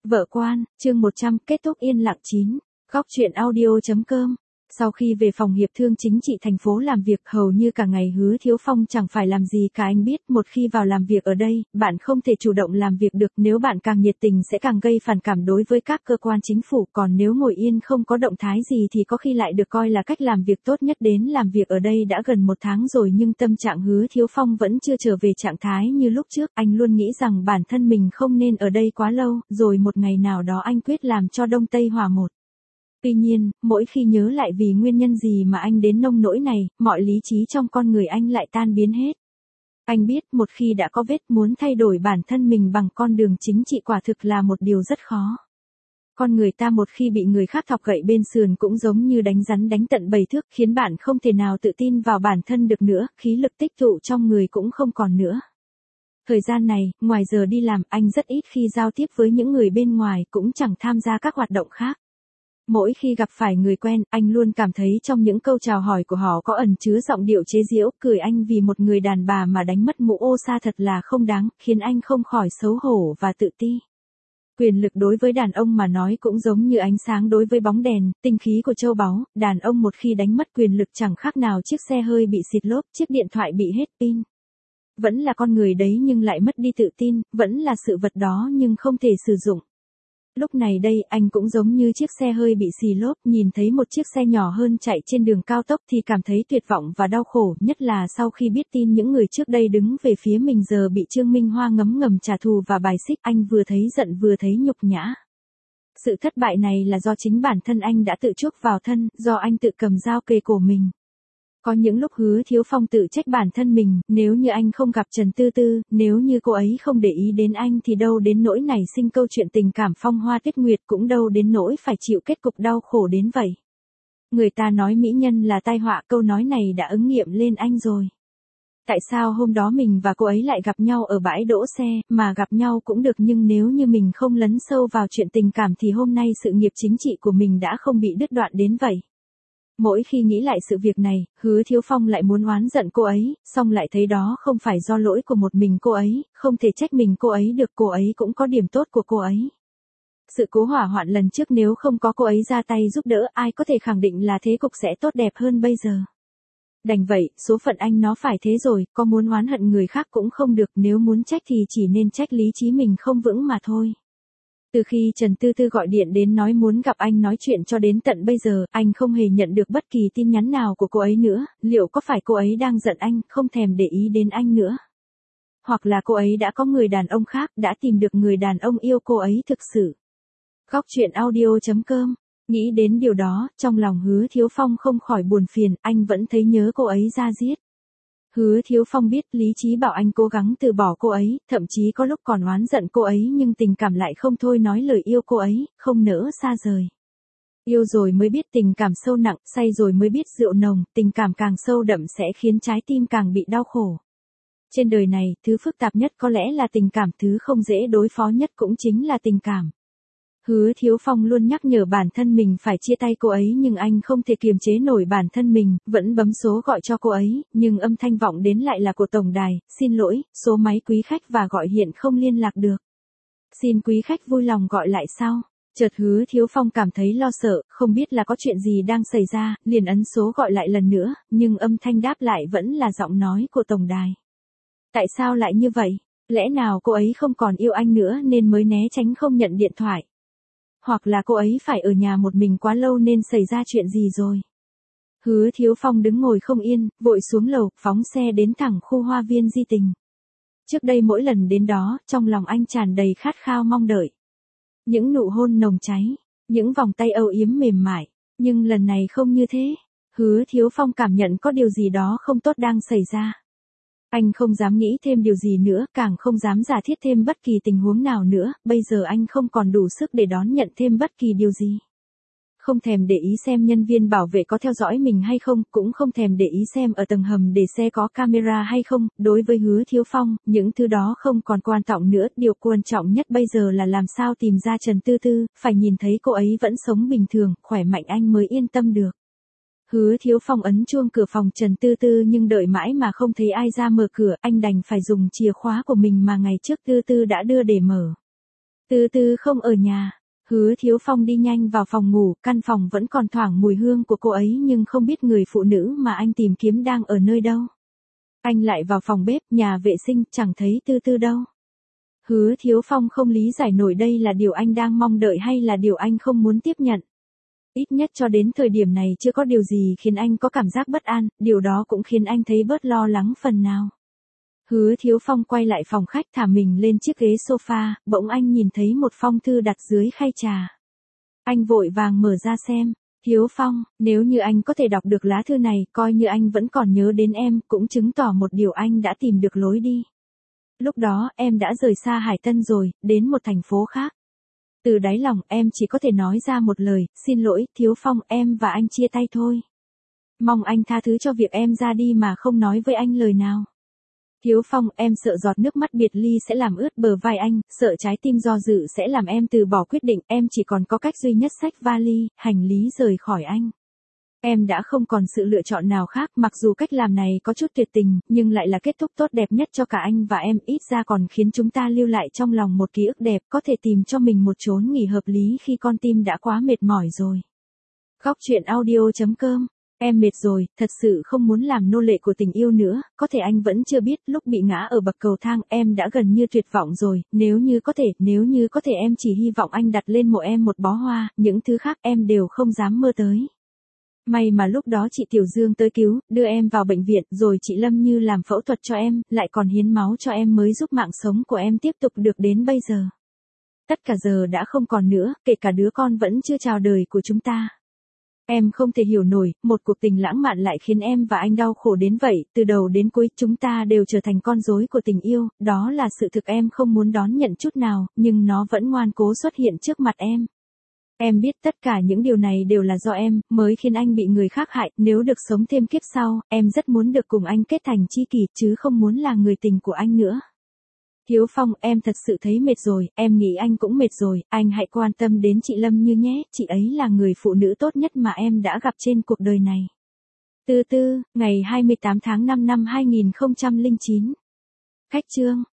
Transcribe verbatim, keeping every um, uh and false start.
Vợ quan, chương một trăm, kết thúc yên lặng chín. Góc truyện audio.com. Sau khi về phòng hiệp thương chính trị thành phố làm việc hầu như cả ngày Hứa Thiếu Phong chẳng phải làm gì cả. Anh biết một khi vào làm việc ở đây, bạn không thể chủ động làm việc được, nếu bạn càng nhiệt tình sẽ càng gây phản cảm đối với các cơ quan chính phủ, còn nếu ngồi yên không có động thái gì thì có khi lại được coi là cách làm việc tốt nhất. Đến làm việc ở đây đã gần một tháng rồi nhưng tâm trạng Hứa Thiếu Phong vẫn chưa trở về trạng thái như lúc trước. Anh luôn nghĩ rằng bản thân mình không nên ở đây quá lâu, rồi một ngày nào đó anh quyết làm cho Đông Tây hòa một. Tuy nhiên, mỗi khi nhớ lại vì nguyên nhân gì mà anh đến nông nỗi này, mọi lý trí trong con người anh lại tan biến hết. Anh biết một khi đã có vết, muốn thay đổi bản thân mình bằng con đường chính trị quả thực là một điều rất khó. Con người ta một khi bị người khác thọc gậy bên sườn cũng giống như đánh rắn đánh tận bầy thước, khiến bạn không thể nào tự tin vào bản thân được nữa, khí lực tích tụ trong người cũng không còn nữa. Thời gian này, ngoài giờ đi làm, anh rất ít khi giao tiếp với những người bên ngoài, cũng chẳng tham gia các hoạt động khác. Mỗi khi gặp phải người quen, anh luôn cảm thấy trong những câu chào hỏi của họ có ẩn chứa giọng điệu chế giễu, cười anh vì một người đàn bà mà đánh mất mũ ô sa thật là không đáng, khiến anh không khỏi xấu hổ và tự ti. Quyền lực đối với đàn ông mà nói cũng giống như ánh sáng đối với bóng đèn, tinh khí của châu báu, đàn ông một khi đánh mất quyền lực chẳng khác nào chiếc xe hơi bị xịt lốp, chiếc điện thoại bị hết pin. Vẫn là con người đấy nhưng lại mất đi tự tin, vẫn là sự vật đó nhưng không thể sử dụng. Lúc này đây, anh cũng giống như chiếc xe hơi bị xì lốp, nhìn thấy một chiếc xe nhỏ hơn chạy trên đường cao tốc thì cảm thấy tuyệt vọng và đau khổ, nhất là sau khi biết tin những người trước đây đứng về phía mình giờ bị Trương Minh Hoa ngấm ngầm trả thù và bài xích, anh vừa thấy giận vừa thấy nhục nhã. Sự thất bại này là do chính bản thân anh đã tự chuốc vào thân, do anh tự cầm dao kề cổ mình. Có những lúc Hứa Thiếu Phong tự trách bản thân mình, nếu như anh không gặp Trần Tư Tư, nếu như cô ấy không để ý đến anh thì đâu đến nỗi nảy sinh câu chuyện tình cảm phong hoa tuyết nguyệt, cũng đâu đến nỗi phải chịu kết cục đau khổ đến vậy. Người ta nói mỹ nhân là tai họa, câu nói này đã ứng nghiệm lên anh rồi. Tại sao hôm đó mình và cô ấy lại gặp nhau ở bãi đỗ xe, mà gặp nhau cũng được nhưng nếu như mình không lấn sâu vào chuyện tình cảm thì hôm nay sự nghiệp chính trị của mình đã không bị đứt đoạn đến vậy. Mỗi khi nghĩ lại sự việc này, Hứa Thiếu Phong lại muốn oán giận cô ấy, song lại thấy đó không phải do lỗi của một mình cô ấy, không thể trách mình cô ấy được, cô ấy cũng có điểm tốt của cô ấy. Sự cố hỏa hoạn lần trước nếu không có cô ấy ra tay giúp đỡ, ai có thể khẳng định là thế cục sẽ tốt đẹp hơn bây giờ. Đành vậy, số phận anh nó phải thế rồi, có muốn oán hận người khác cũng không được, nếu muốn trách thì chỉ nên trách lý trí mình không vững mà thôi. Từ khi Trần Tư Tư gọi điện đến nói muốn gặp anh nói chuyện cho đến tận bây giờ, anh không hề nhận được bất kỳ tin nhắn nào của cô ấy nữa, liệu có phải cô ấy đang giận anh, không thèm để ý đến anh nữa? Hoặc là cô ấy đã có người đàn ông khác, đã tìm được người đàn ông yêu cô ấy thực sự? Góc truyện audio.com. Nghĩ đến điều đó, trong lòng Hứa Thiếu Phong không khỏi buồn phiền, anh vẫn thấy nhớ cô ấy ra diết. Hứa Thiếu Phong biết lý trí bảo anh cố gắng từ bỏ cô ấy, thậm chí có lúc còn oán giận cô ấy nhưng tình cảm lại không thôi nói lời yêu cô ấy, không nỡ xa rời. Yêu rồi mới biết tình cảm sâu nặng, say rồi mới biết rượu nồng, tình cảm càng sâu đậm sẽ khiến trái tim càng bị đau khổ. Trên đời này, thứ phức tạp nhất có lẽ là tình cảm, thứ không dễ đối phó nhất cũng chính là tình cảm. Hứa Thiếu Phong luôn nhắc nhở bản thân mình phải chia tay cô ấy nhưng anh không thể kiềm chế nổi bản thân mình, vẫn bấm số gọi cho cô ấy, nhưng âm thanh vọng đến lại là của tổng đài, xin lỗi, số máy quý khách và gọi hiện không liên lạc được. Xin quý khách vui lòng gọi lại sau. Chợt Hứa Thiếu Phong cảm thấy lo sợ, không biết là có chuyện gì đang xảy ra, liền ấn số gọi lại lần nữa, nhưng âm thanh đáp lại vẫn là giọng nói của tổng đài. Tại sao lại như vậy? Lẽ nào cô ấy không còn yêu anh nữa nên mới né tránh không nhận điện thoại? Hoặc là cô ấy phải ở nhà một mình quá lâu nên xảy ra chuyện gì rồi? Hứa Thiếu Phong đứng ngồi không yên, vội xuống lầu, phóng xe đến thẳng khu hoa viên Di Tình. Trước đây mỗi lần đến đó, trong lòng anh tràn đầy khát khao mong đợi. Những nụ hôn nồng cháy, những vòng tay âu yếm mềm mại, nhưng lần này không như thế. Hứa Thiếu Phong cảm nhận có điều gì đó không tốt đang xảy ra. Anh không dám nghĩ thêm điều gì nữa, càng không dám giả thiết thêm bất kỳ tình huống nào nữa, bây giờ anh không còn đủ sức để đón nhận thêm bất kỳ điều gì. Không thèm để ý xem nhân viên bảo vệ có theo dõi mình hay không, cũng không thèm để ý xem ở tầng hầm để xe có camera hay không, đối với Hứa Thiếu Phong, những thứ đó không còn quan trọng nữa, điều quan trọng nhất bây giờ là làm sao tìm ra Trần Tư Tư, phải nhìn thấy cô ấy vẫn sống bình thường, khỏe mạnh anh mới yên tâm được. Hứa Thiếu Phong ấn chuông cửa phòng Trần Tư Tư nhưng đợi mãi mà không thấy ai ra mở cửa, anh đành phải dùng chìa khóa của mình mà ngày trước Tư Tư đã đưa để mở. Tư Tư không ở nhà. Hứa Thiếu Phong đi nhanh vào phòng ngủ, căn phòng vẫn còn thoảng mùi hương của cô ấy nhưng không biết người phụ nữ mà anh tìm kiếm đang ở nơi đâu. Anh lại vào phòng bếp, nhà vệ sinh, chẳng thấy Tư Tư đâu. Hứa Thiếu Phong không lý giải nổi đây là điều anh đang mong đợi hay là điều anh không muốn tiếp nhận. Ít nhất cho đến thời điểm này chưa có điều gì khiến anh có cảm giác bất an, điều đó cũng khiến anh thấy bớt lo lắng phần nào. Hứa Thiếu Phong quay lại phòng khách thả mình lên chiếc ghế sofa, bỗng anh nhìn thấy một phong thư đặt dưới khay trà. Anh vội vàng mở ra xem. Thiếu Phong, nếu như anh có thể đọc được lá thư này, coi như anh vẫn còn nhớ đến em, cũng chứng tỏ một điều anh đã tìm được lối đi. Lúc đó, em đã rời xa Hải Tân rồi, đến một thành phố khác. Từ đáy lòng, em chỉ có thể nói ra một lời, xin lỗi, Thiếu Phong, em và anh chia tay thôi. Mong anh tha thứ cho việc em ra đi mà không nói với anh lời nào. Thiếu Phong, em sợ giọt nước mắt biệt ly sẽ làm ướt bờ vai anh, sợ trái tim do dự sẽ làm em từ bỏ quyết định, em chỉ còn có cách duy nhất xách vali, hành lý rời khỏi anh. Em đã không còn sự lựa chọn nào khác, mặc dù cách làm này có chút tuyệt tình, nhưng lại là kết thúc tốt đẹp nhất cho cả anh và em, ít ra còn khiến chúng ta lưu lại trong lòng một ký ức đẹp, có thể tìm cho mình một chốn nghỉ hợp lý khi con tim đã quá mệt mỏi rồi. Góc truyện audio chấm com. Em mệt rồi, thật sự không muốn làm nô lệ của tình yêu nữa, có thể anh vẫn chưa biết, lúc bị ngã ở bậc cầu thang em đã gần như tuyệt vọng rồi, nếu như có thể, nếu như có thể em chỉ hy vọng anh đặt lên mộ em một bó hoa, những thứ khác em đều không dám mơ tới. May mà lúc đó chị Tiểu Dương tới cứu, đưa em vào bệnh viện, rồi chị Lâm Như làm phẫu thuật cho em, lại còn hiến máu cho em mới giúp mạng sống của em tiếp tục được đến bây giờ. Tất cả giờ đã không còn nữa, kể cả đứa con vẫn chưa chào đời của chúng ta. Em không thể hiểu nổi, một cuộc tình lãng mạn lại khiến em và anh đau khổ đến vậy, từ đầu đến cuối chúng ta đều trở thành con rối của tình yêu, đó là sự thực em không muốn đón nhận chút nào, nhưng nó vẫn ngoan cố xuất hiện trước mặt em. Em biết tất cả những điều này đều là do em, mới khiến anh bị người khác hại, nếu được sống thêm kiếp sau, em rất muốn được cùng anh kết thành tri kỷ, chứ không muốn là người tình của anh nữa. Thiếu Phong, em thật sự thấy mệt rồi, em nghĩ anh cũng mệt rồi, anh hãy quan tâm đến chị Lâm Như nhé, chị ấy là người phụ nữ tốt nhất mà em đã gặp trên cuộc đời này. Tư Tư, ngày hai mươi tám tháng năm năm hai nghìn không trăm lẻ chín. Khách chương.